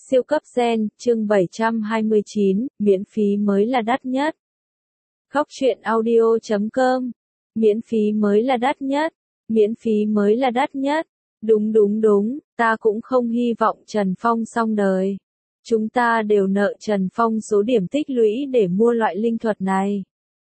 Siêu cấp gen, chương 729, miễn phí mới là đắt nhất. Góc truyện audio.com. Miễn phí mới là đắt nhất. Miễn phí mới là đắt nhất. Đúng, ta cũng không hy vọng Trần Phong xong đời. Chúng ta đều nợ Trần Phong số điểm tích lũy để mua loại linh thuật này.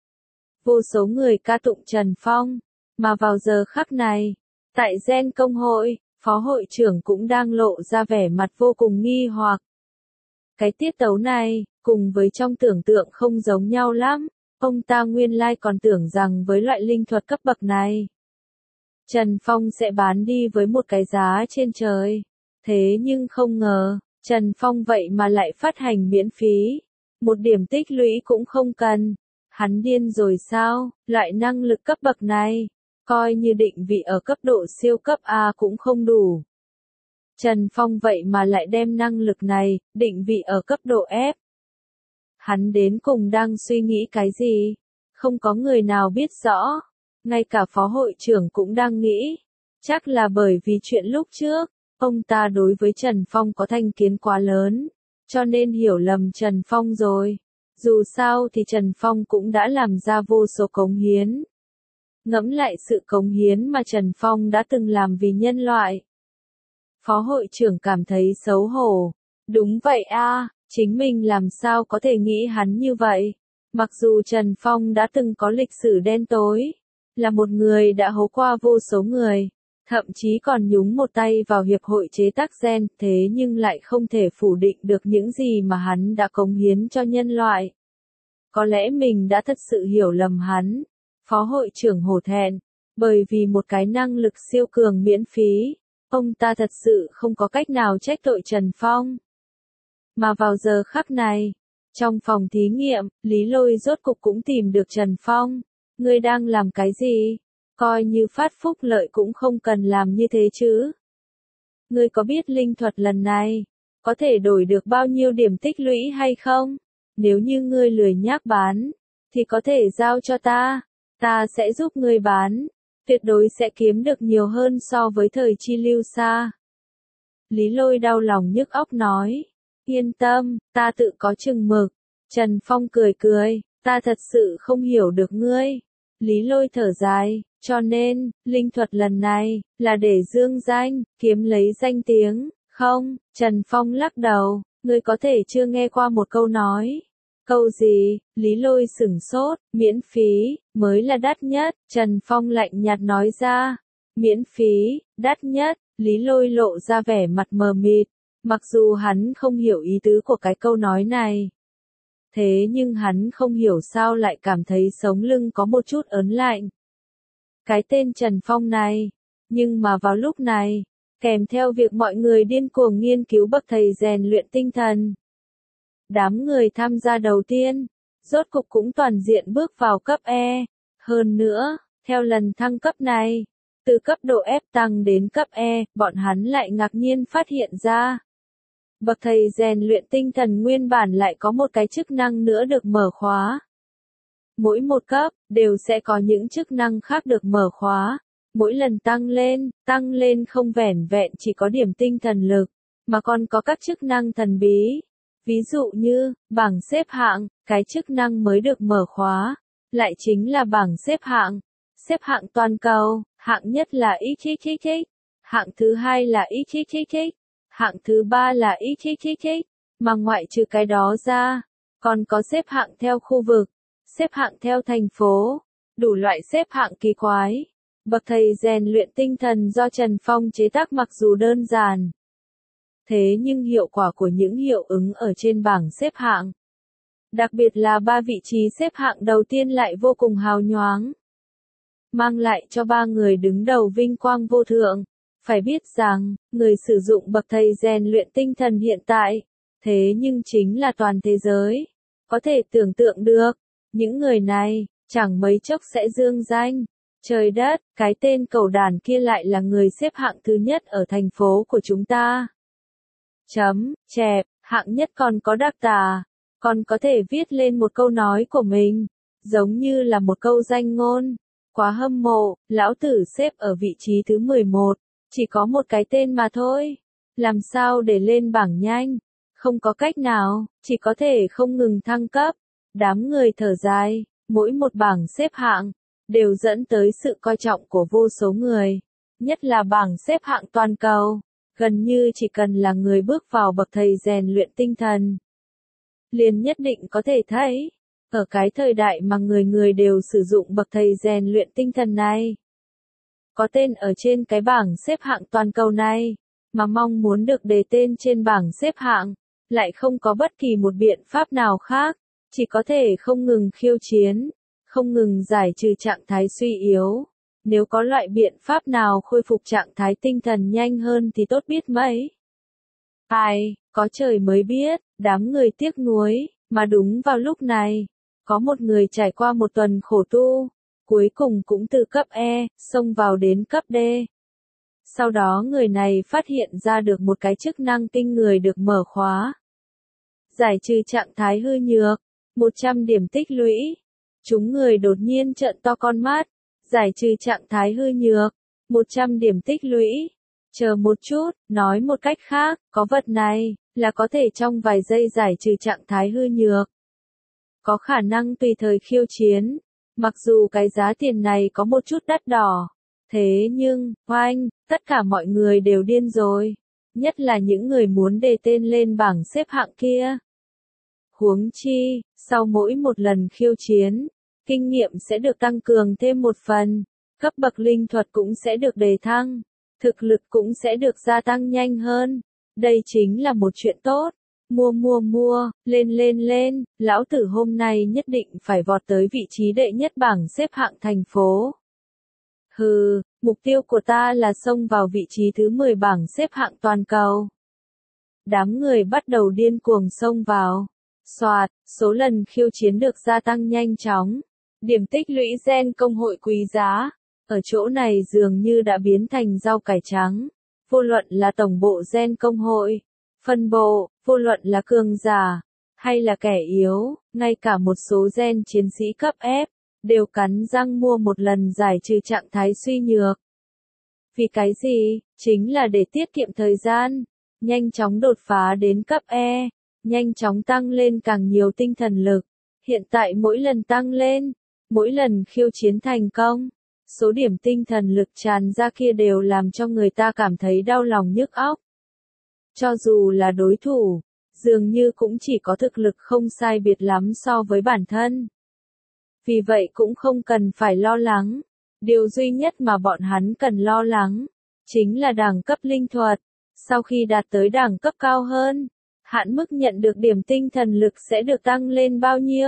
Vô số người ca tụng Trần Phong, mà vào giờ khắc này, tại Gen Công hội, Phó hội trưởng cũng đang lộ ra vẻ mặt vô cùng nghi hoặc. Cái tiết tấu này, cùng với trong tưởng tượng không giống nhau lắm, ông ta nguyên lai còn tưởng rằng với loại linh thuật cấp bậc này, Trần Phong sẽ bán đi với một cái giá trên trời. Thế nhưng không ngờ, Trần Phong vậy mà lại phát hành miễn phí, một điểm tích lũy cũng không cần. Hắn điên rồi sao, loại năng lực cấp bậc này, coi như định vị ở cấp độ siêu cấp A cũng không đủ. Trần Phong vậy mà lại đem năng lực này, định vị ở cấp độ F. Hắn đến cùng đang suy nghĩ cái gì? Không có người nào biết rõ. Ngay cả phó hội trưởng cũng đang nghĩ. Chắc là bởi vì chuyện lúc trước, ông ta đối với Trần Phong có thành kiến quá lớn, cho nên hiểu lầm Trần Phong rồi. Dù sao thì Trần Phong cũng đã làm ra vô số cống hiến. Ngẫm lại sự cống hiến mà Trần Phong đã từng làm vì nhân loại. Phó hội trưởng cảm thấy xấu hổ. Đúng vậy a, chính mình làm sao có thể nghĩ hắn như vậy. Mặc dù Trần Phong đã từng có lịch sử đen tối, là một người đã hố qua vô số người, thậm chí còn nhúng một tay vào hiệp hội chế tác gen, thế nhưng lại không thể phủ định được những gì mà hắn đã cống hiến cho nhân loại. Có lẽ mình đã thật sự hiểu lầm hắn. Phó hội trưởng hổ thẹn, bởi vì một cái năng lực siêu cường miễn phí, ông ta thật sự không có cách nào trách tội Trần Phong. Mà vào giờ khắc này, trong phòng thí nghiệm, Lý Lôi rốt cục cũng tìm được Trần Phong. Ngươi đang làm cái gì? Coi như phát phúc lợi cũng không cần làm như thế chứ. Ngươi có biết linh thuật lần này, có thể đổi được bao nhiêu điểm tích lũy hay không? Nếu như ngươi lười nhác bán, thì có thể giao cho ta sẽ giúp ngươi bán, tuyệt đối sẽ kiếm được nhiều hơn so với thời chi lưu xa. Lý Lôi đau lòng nhức óc nói, yên tâm, ta tự có chừng mực. Trần Phong cười, ta thật sự không hiểu được ngươi. Lý Lôi thở dài, cho nên, linh thuật lần này, là để dương danh, kiếm lấy danh tiếng, không? Trần Phong lắc đầu, ngươi có thể chưa nghe qua một câu nói. Câu gì? Lý Lôi sửng sốt, miễn phí, mới là đắt nhất. Trần Phong lạnh nhạt nói ra, miễn phí, đắt nhất. Lý Lôi lộ ra vẻ mặt mờ mịt, mặc dù hắn không hiểu ý tứ của cái câu nói này. Thế nhưng hắn không hiểu sao lại cảm thấy sống lưng có một chút ớn lạnh. Cái tên Trần Phong này, nhưng mà vào lúc này, kèm theo việc mọi người điên cuồng nghiên cứu bậc thầy rèn luyện tinh thần. Đám người tham gia đầu tiên, rốt cục cũng toàn diện bước vào cấp E. Hơn nữa, theo lần thăng cấp này, từ cấp độ F tăng đến cấp E, bọn hắn lại ngạc nhiên phát hiện ra. Bậc thầy rèn luyện tinh thần nguyên bản lại có một cái chức năng nữa được mở khóa. Mỗi một cấp, đều sẽ có những chức năng khác được mở khóa. Mỗi lần tăng lên không vẻn vẹn chỉ có điểm tinh thần lực, mà còn có các chức năng thần bí. Ví dụ như, bảng xếp hạng, cái chức năng mới được mở khóa, lại chính là bảng xếp hạng toàn cầu, hạng nhất là XXX, hạng thứ hai là XXX, hạng thứ ba là XXX, mà ngoại trừ cái đó ra, còn có xếp hạng theo khu vực, xếp hạng theo thành phố, đủ loại xếp hạng kỳ quái. Bậc thầy rèn luyện tinh thần do Trần Phong chế tác mặc dù đơn giản, thế nhưng hiệu quả của những hiệu ứng ở trên bảng xếp hạng, đặc biệt là 3 vị trí xếp hạng đầu tiên lại vô cùng hào nhoáng, mang lại cho 3 người đứng đầu vinh quang vô thượng. Phải biết rằng, người sử dụng bậc thầy rèn luyện tinh thần hiện tại, thế nhưng chính là toàn thế giới. Có thể tưởng tượng được, những người này, chẳng mấy chốc sẽ dương danh. Trời đất, cái tên cẩu đàn kia lại là người xếp hạng thứ nhất ở thành phố của chúng ta. Chẹp, hạng nhất còn có đặc tả, còn có thể viết lên một câu nói của mình, giống như là một câu danh ngôn. Quá hâm mộ, lão tử xếp ở vị trí thứ 11, chỉ có một cái tên mà thôi. Làm sao để lên bảng nhanh? Không có cách nào, chỉ có thể không ngừng thăng cấp. Đám người thở dài, mỗi một bảng xếp hạng, đều dẫn tới sự coi trọng của vô số người. Nhất là bảng xếp hạng toàn cầu, gần như chỉ cần là người bước vào bậc thầy rèn luyện tinh thần, liền nhất định có thể thấy, ở cái thời đại mà người người đều sử dụng bậc thầy rèn luyện tinh thần này, có tên ở trên cái bảng xếp hạng toàn cầu này, mà mong muốn được đề tên trên bảng xếp hạng, lại không có bất kỳ một biện pháp nào khác, chỉ có thể không ngừng khiêu chiến, không ngừng giải trừ trạng thái suy yếu. Nếu có loại biện pháp nào khôi phục trạng thái tinh thần nhanh hơn thì tốt biết mấy. Ai, có trời mới biết, đám người tiếc nuối, mà đúng vào lúc này, có một người trải qua một tuần khổ tu, cuối cùng cũng từ cấp E, xông vào đến cấp D. Sau đó người này phát hiện ra được một cái chức năng kinh người được mở khóa. Giải trừ trạng thái hư nhược, 100 điểm tích lũy. Chúng người đột nhiên trợn to con mắt, giải trừ trạng thái hư nhược, 100 điểm tích lũy. Chờ một chút, nói một cách khác, có vật này, là có thể trong vài giây giải trừ trạng thái hư nhược. Có khả năng tùy thời khiêu chiến, mặc dù cái giá tiền này có một chút đắt đỏ. Thế nhưng, oanh, tất cả mọi người đều điên rồi. Nhất là những người muốn đề tên lên bảng xếp hạng kia. Huống chi, sau mỗi một lần khiêu chiến, kinh nghiệm sẽ được tăng cường thêm một phần, cấp bậc linh thuật cũng sẽ được đề thăng, thực lực cũng sẽ được gia tăng nhanh hơn. Đây chính là một chuyện tốt. Mua, lên, lão tử hôm nay nhất định phải vọt tới vị trí đệ nhất bảng xếp hạng thành phố. Hừ, mục tiêu của ta là xông vào vị trí thứ 10 bảng xếp hạng toàn cầu. Đám người bắt đầu điên cuồng xông vào. Soạt, số lần khiêu chiến được gia tăng nhanh chóng. Điểm tích lũy gen công hội quý giá, ở chỗ này dường như đã biến thành rau cải trắng. Vô luận là tổng bộ gen công hội, phân bộ, vô luận là cường giả, hay là kẻ yếu, ngay cả một số gen chiến sĩ cấp F, đều cắn răng mua một lần giải trừ trạng thái suy nhược. Vì cái gì? Chính là để tiết kiệm thời gian, nhanh chóng đột phá đến cấp E, nhanh chóng tăng lên càng nhiều tinh thần lực. Hiện tại mỗi lần tăng lên, mỗi lần khiêu chiến thành công, số điểm tinh thần lực tràn ra kia đều làm cho người ta cảm thấy đau lòng nhức óc. Cho dù là đối thủ, dường như cũng chỉ có thực lực không sai biệt lắm so với bản thân. Vì vậy cũng không cần phải lo lắng. Điều duy nhất mà bọn hắn cần lo lắng, chính là đẳng cấp linh thuật. Sau khi đạt tới đẳng cấp cao hơn, hạn mức nhận được điểm tinh thần lực sẽ được tăng lên bao nhiêu?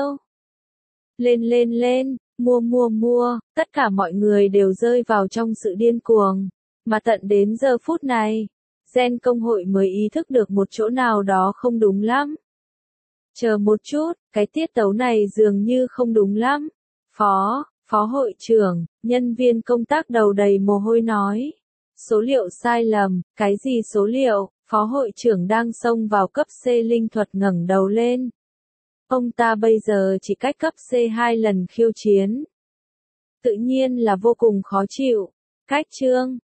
Lên, mua, tất cả mọi người đều rơi vào trong sự điên cuồng. Mà tận đến giờ phút này, gen công hội mới ý thức được một chỗ nào đó không đúng lắm. Chờ một chút, cái tiết tấu này dường như không đúng lắm. Phó hội trưởng, nhân viên công tác đầu đầy mồ hôi nói. Số liệu sai lầm, cái gì số liệu? Phó hội trưởng đang xông vào cấp C linh thuật ngẩng đầu lên. Ông ta bây giờ chỉ cách cấp C 2 lần khiêu chiến. Tự nhiên là vô cùng khó chịu. Cách chương